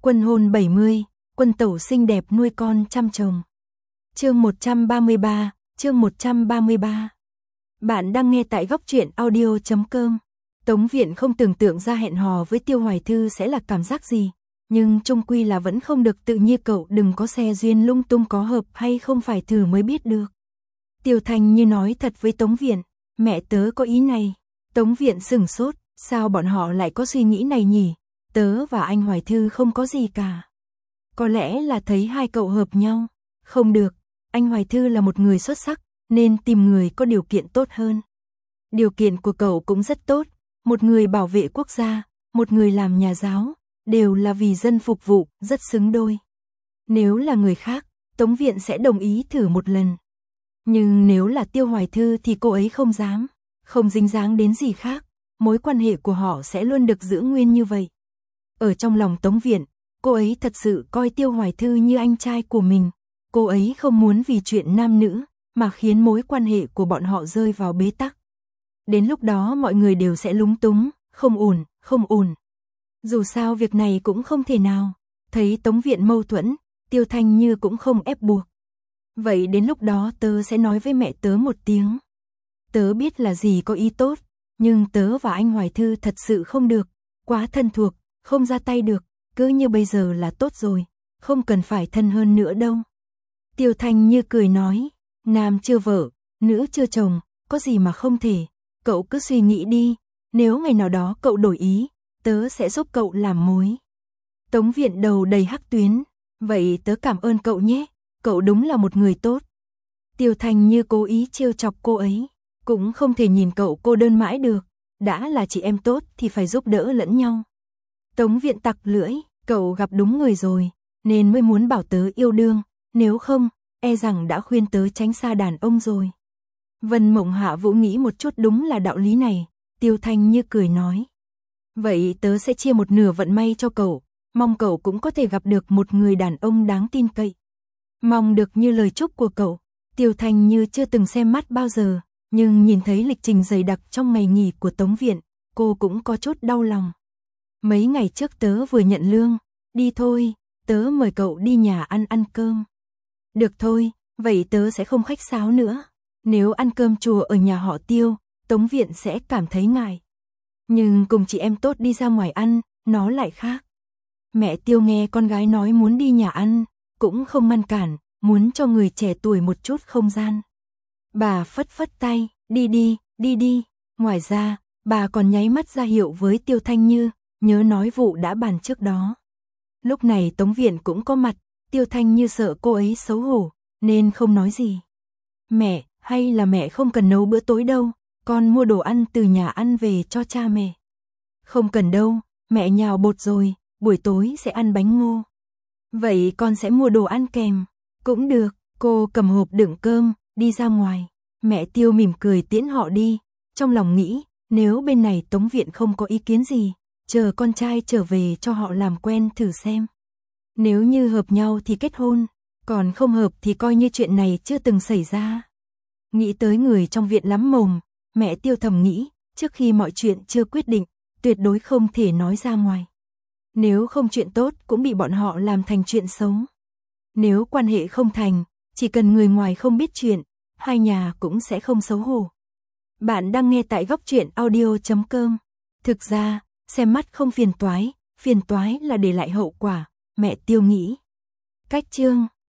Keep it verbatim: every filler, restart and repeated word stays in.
Quân hôn bảy mươi, quân tẩu xinh đẹp nuôi con trăm chồng. Chương một trăm ba mươi ba, chương một trăm ba mươi ba. Bạn đang nghe tại góc truyện audio chấm com. Tống Viện không tưởng tượng ra hẹn hò với Tiêu Hoài Thư sẽ là cảm giác gì, nhưng chung quy là vẫn không được tự nhiên, cậu đừng có xe duyên lung tung, có hợp hay không phải thử mới biết được. Tiêu Thanh Như nói thật với Tống Viện, mẹ tớ có ý này. Tống Viện sửng sốt, sao bọn họ lại có suy nghĩ này nhỉ? Tớ và anh Hoài Thư không có gì cả. Có lẽ là thấy hai cậu hợp nhau. Không được, anh Hoài Thư là một người xuất sắc, nên tìm người có điều kiện tốt hơn. Điều kiện của cậu cũng rất tốt, một người bảo vệ quốc gia, một người làm nhà giáo, đều là vì dân phục vụ, rất xứng đôi. Nếu là người khác, Tống Viện sẽ đồng ý thử một lần. Nhưng nếu là Tiêu Hoài Thư thì cô ấy không dám, không dính dáng đến gì khác, mối quan hệ của họ sẽ luôn được giữ nguyên như vậy. Ở trong lòng Tống Viện, cô ấy thật sự coi Tiêu Hoài Thư như anh trai của mình. Cô ấy không muốn vì chuyện nam nữ mà khiến mối quan hệ của bọn họ rơi vào bế tắc. Đến lúc đó mọi người đều sẽ lúng túng, không ổn, không ổn. Dù sao việc này cũng không thể nào. Thấy Tống Viện mâu thuẫn, Tiêu Thanh Như cũng không ép buộc. Vậy đến lúc đó tớ sẽ nói với mẹ tớ một tiếng. Tớ biết là gì có ý tốt, nhưng tớ và anh Hoài Thư thật sự không được, quá thân thuộc, không ra tay được, cứ như bây giờ là tốt rồi, không cần phải thân hơn nữa đâu. Tiêu Thanh Như cười nói, nam chưa vợ, nữ chưa chồng, có gì mà không thể, cậu cứ suy nghĩ đi, nếu ngày nào đó cậu đổi ý, tớ sẽ giúp cậu làm mối. Tống Viện đầu đầy hắc tuyến, vậy tớ cảm ơn cậu nhé, cậu đúng là một người tốt. Tiêu Thanh Như cố ý trêu chọc cô ấy, cũng không thể nhìn cậu cô đơn mãi được, đã là chị em tốt thì phải giúp đỡ lẫn nhau. Tống Viện tặc lưỡi, cậu gặp đúng người rồi, nên mới muốn bảo tớ yêu đương, nếu không, e rằng đã khuyên tớ tránh xa đàn ông rồi. Vân Mộng Hạ Vũ nghĩ một chút, đúng là đạo lý này, Tiêu Thanh Như cười nói. Vậy tớ sẽ chia một nửa vận may cho cậu, mong cậu cũng có thể gặp được một người đàn ông đáng tin cậy. Mong được như lời chúc của cậu. Tiêu Thanh Như chưa từng xem mắt bao giờ, nhưng nhìn thấy lịch trình dày đặc trong ngày nghỉ của Tống Viện, cô cũng có chút đau lòng. Mấy ngày trước tớ vừa nhận lương, đi thôi, tớ mời cậu đi nhà ăn ăn cơm. Được thôi, vậy tớ sẽ không khách sáo nữa. Nếu ăn cơm chùa ở nhà họ Tiêu, Tống Viện sẽ cảm thấy ngại. Nhưng cùng chị em tốt đi ra ngoài ăn, nó lại khác. Mẹ Tiêu nghe con gái nói muốn đi nhà ăn, cũng không ngăn cản, muốn cho người trẻ tuổi một chút không gian. Bà phất phất tay, đi đi, đi đi. Ngoài ra, bà còn nháy mắt ra hiệu với Tiêu Thanh Như, nhớ nói vụ đã bàn trước đó. Lúc này Tống Viện cũng có mặt, Tiêu Thanh Như sợ cô ấy xấu hổ, nên không nói gì. Mẹ, hay là mẹ không cần nấu bữa tối đâu, con mua đồ ăn từ nhà ăn về cho cha mẹ. Không cần đâu, mẹ nhào bột rồi, buổi tối sẽ ăn bánh ngô. Vậy con sẽ mua đồ ăn kèm. Cũng được, cô cầm hộp đựng cơm, đi ra ngoài. Mẹ Tiêu mỉm cười tiễn họ đi, trong lòng nghĩ, nếu bên này Tống Viện không có ý kiến gì, chờ con trai trở về cho họ làm quen thử xem. Nếu như hợp nhau thì kết hôn, còn không hợp thì coi như chuyện này chưa từng xảy ra. Nghĩ tới người trong viện lắm mồm, mẹ Tiêu thầm nghĩ, trước khi mọi chuyện chưa quyết định, tuyệt đối không thể nói ra ngoài. Nếu không chuyện tốt cũng bị bọn họ làm thành chuyện xấu. Nếu quan hệ không thành, chỉ cần người ngoài không biết chuyện, hai nhà cũng sẽ không xấu hổ. Bạn đang nghe tại góc truyện audio chấm com. Thực ra, xem mắt không phiền toái, phiền toái là để lại hậu quả, mẹ Tiêu nghĩ. Cách chương